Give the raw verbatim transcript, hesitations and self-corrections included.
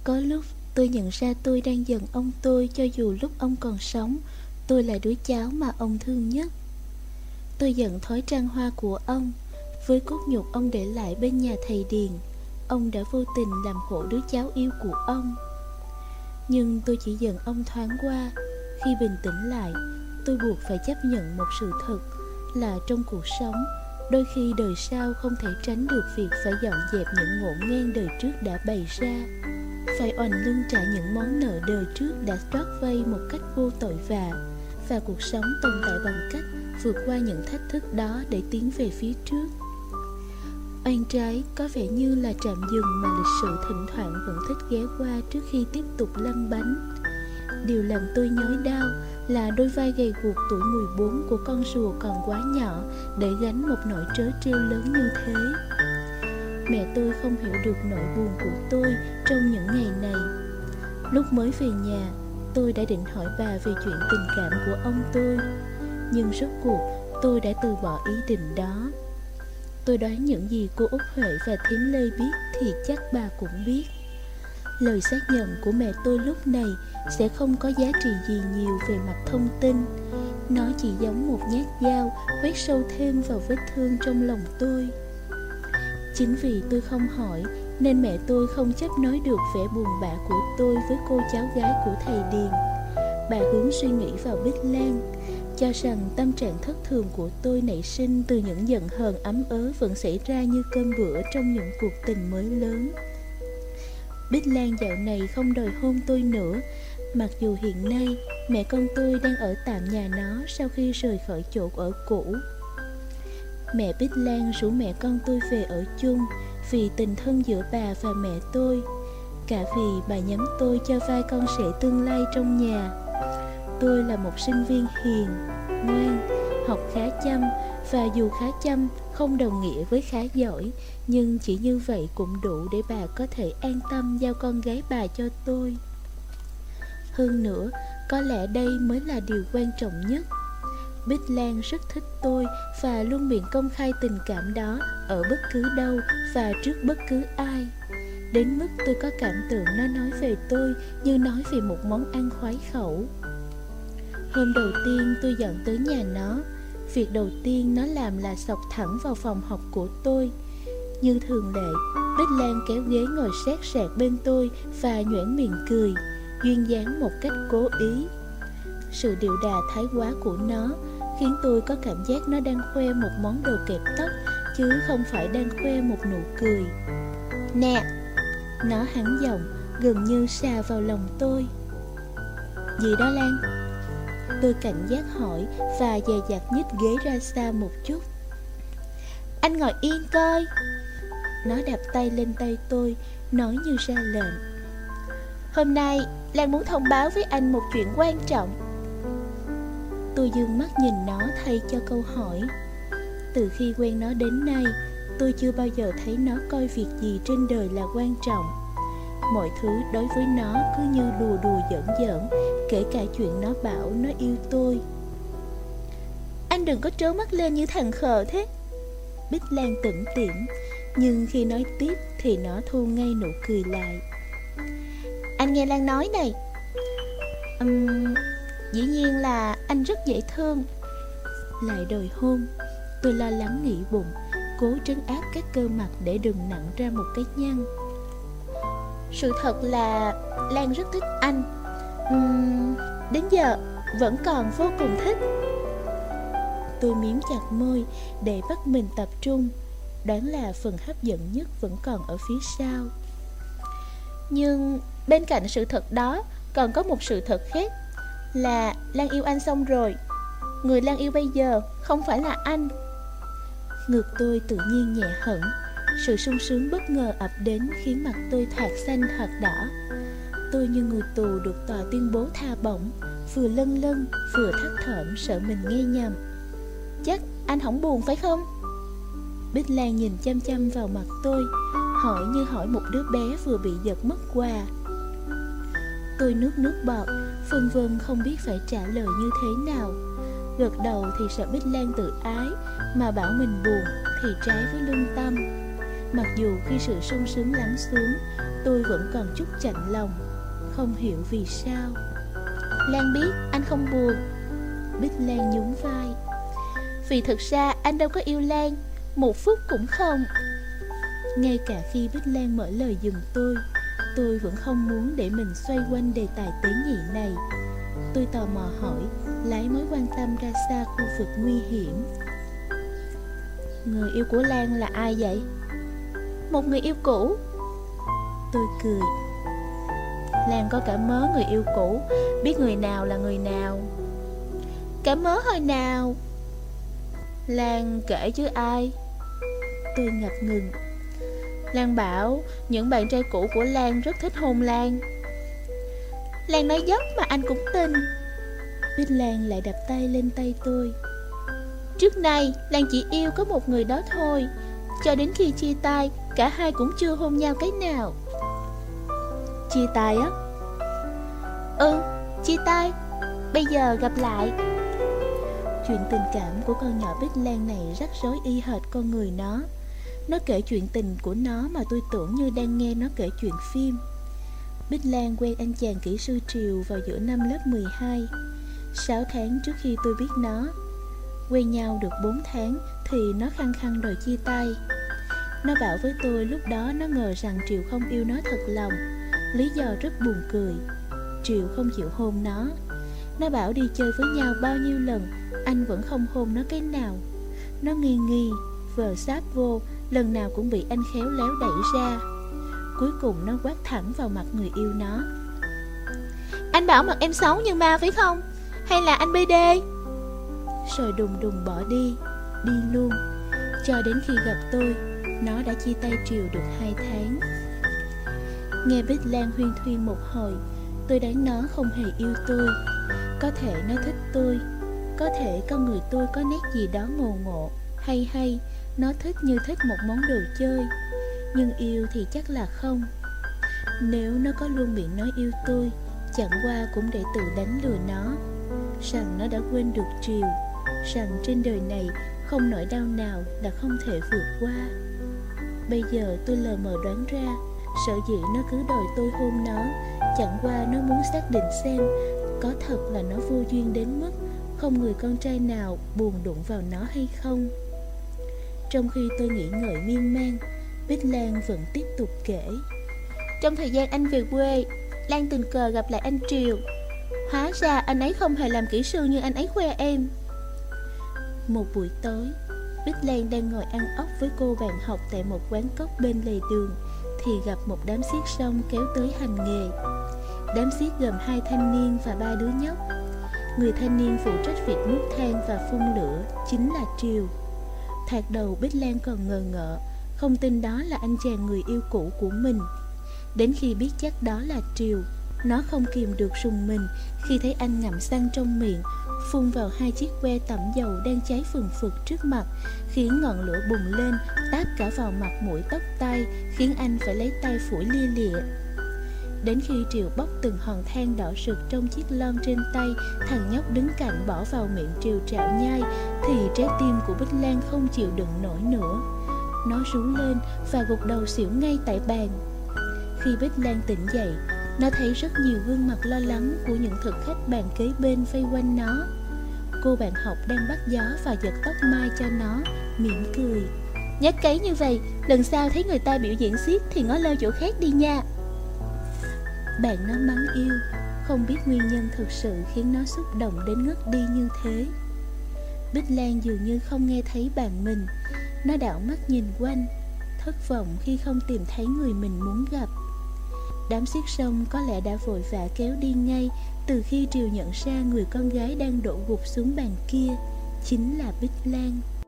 Có lúc tôi nhận ra tôi đang giận ông tôi, cho dù lúc ông còn sống, tôi là đứa cháu mà ông thương nhất. Tôi giận thói trăng hoa của ông, với cốt nhục ông để lại bên nhà thầy Điền. Ông đã vô tình làm khổ đứa cháu yêu của ông. Nhưng tôi chỉ giận ông thoáng qua. Khi bình tĩnh lại, tôi buộc phải chấp nhận một sự thật là trong cuộc sống, đôi khi đời sau không thể tránh được việc phải dọn dẹp những ngổn ngang đời trước đã bày ra, phải oằn lưng trả những món nợ đời trước đã trót vay một cách vô tội vạ. Và cuộc sống tồn tại bằng cách vượt qua những thách thức đó để tiến về phía trước. Oan trái có vẻ như là trạm dừng mà lịch sử thỉnh thoảng vẫn thích ghé qua trước khi tiếp tục lăn bánh. Điều làm tôi nhói đau là đôi vai gầy guộc tuổi mười bốn của con rùa còn quá nhỏ để gánh một nỗi trớ trêu lớn như thế. Mẹ tôi không hiểu được nỗi buồn của tôi trong những ngày này. Lúc mới về nhà, tôi đã định hỏi bà về chuyện tình cảm của ông tôi, nhưng rốt cuộc tôi đã từ bỏ ý định đó. Tôi đoán những gì cô Út Huệ và thím Lê biết thì chắc bà cũng biết. Lời xác nhận của mẹ tôi lúc này sẽ không có giá trị gì nhiều về mặt thông tin. Nó chỉ giống một nhát dao quét sâu thêm vào vết thương trong lòng tôi. Chính vì tôi không hỏi nên mẹ tôi không chấp nói được vẻ buồn bã của tôi với cô cháu gái của thầy Điền. Bà hướng suy nghĩ vào Bích Lan, cho rằng tâm trạng thất thường của tôi nảy sinh từ những giận hờn ấm ớ vẫn xảy ra như cơm bữa trong những cuộc tình mới lớn. Bích Lan dạo này không đòi hôn tôi nữa, mặc dù hiện nay mẹ con tôi đang ở tạm nhà nó sau khi rời khỏi chỗ ở cũ. Mẹ Bích Lan rủ mẹ con tôi về ở chung vì tình thân giữa bà và mẹ tôi, cả vì bà nhắm tôi cho vai con rể tương lai trong nhà. Tôi là một sinh viên hiền, ngoan, học khá chăm, và dù khá chăm không đồng nghĩa với khá giỏi, nhưng chỉ như vậy cũng đủ để bà có thể an tâm giao con gái bà cho tôi. Hơn nữa, có lẽ đây mới là điều quan trọng nhất. Bích Lan rất thích tôi và luôn miệng công khai tình cảm đó ở bất cứ đâu và trước bất cứ ai. Đến mức tôi có cảm tưởng nó nói về tôi như nói về một món ăn khoái khẩu. Hôm đầu tiên tôi dọn tới nhà nó, việc đầu tiên nó làm là xộc thẳng vào phòng học của tôi. Như thường lệ, Bích Lan kéo ghế ngồi sát sạc bên tôi và nhoẻn miệng cười, duyên dáng một cách cố ý. Sự điệu đà thái quá của nó khiến tôi có cảm giác nó đang khoe một món đồ kẹp tóc, chứ không phải đang khoe một nụ cười. Nè! Nó hắn giọng, gần như xà vào lòng tôi. Gì đó Lan? Tôi cảnh giác hỏi và dè dặt nhích ghế ra xa một chút. Anh ngồi yên coi. Nó đạp tay lên tay tôi, nói như ra lệnh. Hôm nay Lan muốn thông báo với anh một chuyện quan trọng. Tôi dương mắt nhìn nó thay cho câu hỏi. Từ khi quen nó đến nay, tôi chưa bao giờ thấy nó coi việc gì trên đời là quan trọng. Mọi thứ đối với nó cứ như đùa đùa giỡn giỡn, kể cả chuyện nó bảo nó yêu tôi. Anh đừng có trớ mắt lên như thằng khờ thế. Bích Lan tủm tỉm, nhưng khi nói tiếp thì nó thu ngay nụ cười lại. Anh nghe Lan nói này. um, Dĩ nhiên là anh rất dễ thương. Lại đòi hôn. Tôi lo lắng nghĩ bụng, cố trấn áp các cơ mặt để đừng nặng ra một cái nhăn. Sự thật là Lan rất thích anh. uhm, Đến giờ vẫn còn vô cùng thích. Tôi miếm chặt môi để bắt mình tập trung. Đoán là phần hấp dẫn nhất vẫn còn ở phía sau. Nhưng bên cạnh sự thật đó còn có một sự thật khác, là Lan yêu anh xong rồi. Người Lan yêu bây giờ không phải là anh. Ngực tôi tự nhiên nhẹ hẳn. Sự sung sướng bất ngờ ập đến khiến mặt tôi thoạt xanh thoạt đỏ. Tôi như người tù được tòa tuyên bố tha bổng, vừa lân lân vừa thất thởm sợ mình nghe nhầm. Chắc anh không buồn phải không? Bích Lan nhìn chăm chăm vào mặt tôi, hỏi như hỏi một đứa bé vừa bị giật mất quà. Tôi nuốt nước bọt, phân vân không biết phải trả lời như thế nào. Gật đầu thì sợ Bích Lan tự ái, mà bảo mình buồn thì trái với lương tâm. Mặc dù khi sự sung sướng lắng xuống, tôi vẫn còn chút chạnh lòng, không hiểu vì sao. Lan biết anh không buồn. Bích Lan nhún vai. Vì thực ra anh đâu có yêu Lan, một phút cũng không. Ngay cả khi Bích Lan mở lời giùm tôi, tôi vẫn không muốn để mình xoay quanh đề tài tế nhị này. Tôi tò mò hỏi, lấy mối quan tâm ra xa khu vực nguy hiểm. Người yêu của Lan là ai vậy? Một người yêu cũ. Tôi cười. Lan có cả mớ người yêu cũ, biết người nào là người nào? Cả mớ hồi nào? Lan kể chứ ai? Tôi ngập ngừng. Lan bảo những bạn trai cũ của Lan rất thích hôn Lan. Lan nói dốc mà anh cũng tin. Bích Lan lại đập tay lên tay tôi. Trước nay Lan chỉ yêu có một người đó thôi, cho đến khi chia tay, cả hai cũng chưa hôn nhau cái nào. Chia tay á? Ừ, chia tay. Bây giờ gặp lại. Chuyện tình cảm của con nhỏ Bích Lan này rất rối y hệt con người nó. Nó kể chuyện tình của nó mà tôi tưởng như đang nghe nó kể chuyện phim. Bích Lan quen anh chàng kỹ sư Triều vào giữa năm lớp mười hai, sáu tháng trước khi tôi biết nó. Quen nhau được bốn tháng thì nó khăng khăng đòi chia tay. Nó bảo với tôi lúc đó nó ngờ rằng Triều không yêu nó thật lòng. Lý do rất buồn cười. Triều không chịu hôn nó. Nó bảo đi chơi với nhau bao nhiêu lần, anh vẫn không hôn nó cái nào. Nó nghi nghi, vờ sáp vô, lần nào cũng bị anh khéo léo đẩy ra. Cuối cùng nó quát thẳng vào mặt người yêu nó. Anh bảo mặt em xấu như ma phải không? Hay là anh bê đê? Rồi đùng đùng bỏ đi, đi luôn. Cho đến khi gặp tôi, nó đã chia tay Triều được hai tháng. Nghe Bích Lan huyên thuyên một hồi, tôi đoán nó không hề yêu tôi. Có thể nó thích tôi, có thể con người tôi có nét gì đó ngộ ngộ, hay hay, nó thích như thích một món đồ chơi. Nhưng yêu thì chắc là không. Nếu nó có luôn miệng nói yêu tôi, chẳng qua cũng để tự đánh lừa nó, rằng nó đã quên được Triều, rằng trên đời này không nỗi đau nào là không thể vượt qua. Bây giờ tôi lờ mờ đoán ra, sở dĩ nó cứ đòi tôi hôn nó, chẳng qua nó muốn xác định xem có thật là nó vô duyên đến mức không người con trai nào buồn đụng vào nó hay không. Trong khi tôi nghĩ ngợi miên man, Bích Lan vẫn tiếp tục kể. Trong thời gian anh về quê, Lan tình cờ gặp lại anh Triều. Hóa ra anh ấy không hề làm kỹ sư như anh ấy khoe em. Một buổi tối, Bích Lan đang ngồi ăn ốc với cô bạn học tại một quán cóc bên lề đường, thì gặp một đám xiếc sông kéo tới hành nghề. Đám xiếc gồm hai thanh niên và ba đứa nhóc. Người thanh niên phụ trách việc đốt than và phun lửa chính là Triều. Thoạt đầu Bích Lan còn ngờ ngợ, không tin đó là anh chàng người yêu cũ của mình. Đến khi biết chắc đó là Triều, nó không kìm được rùng mình khi thấy anh ngậm xăng trong miệng, phun vào hai chiếc que tẩm dầu đang cháy phừng phực trước mặt, khiến ngọn lửa bùng lên, táp cả vào mặt mũi tóc tai, khiến anh phải lấy tay phủi lia lịa. Đến khi Triều bóc từng hòn than đỏ rực trong chiếc lon trên tay, thằng nhóc đứng cạnh bỏ vào miệng Triều trạo nhai, thì trái tim của Bích Lan không chịu đựng nổi nữa. Nó rú lên và gục đầu xỉu ngay tại bàn. Khi Bích Lan tỉnh dậy, nó thấy rất nhiều gương mặt lo lắng của những thực khách bàn kế bên vây quanh nó. Cô bạn học đang bắt gió và giật tóc mai cho nó, mỉm cười. Nhát cấy như vậy, lần sau thấy người ta biểu diễn xiếc thì ngó lơ chỗ khác đi nha. Bạn nó mắng yêu, không biết nguyên nhân thực sự khiến nó xúc động đến ngất đi như thế. Bích Lan dường như không nghe thấy bạn mình. Nó đảo mắt nhìn quanh, thất vọng khi không tìm thấy người mình muốn gặp. Đám xiếc sông có lẽ đã vội vã kéo đi ngay từ khi Triều nhận ra người con gái đang đổ gục xuống bàn kia chính là Bích Lan.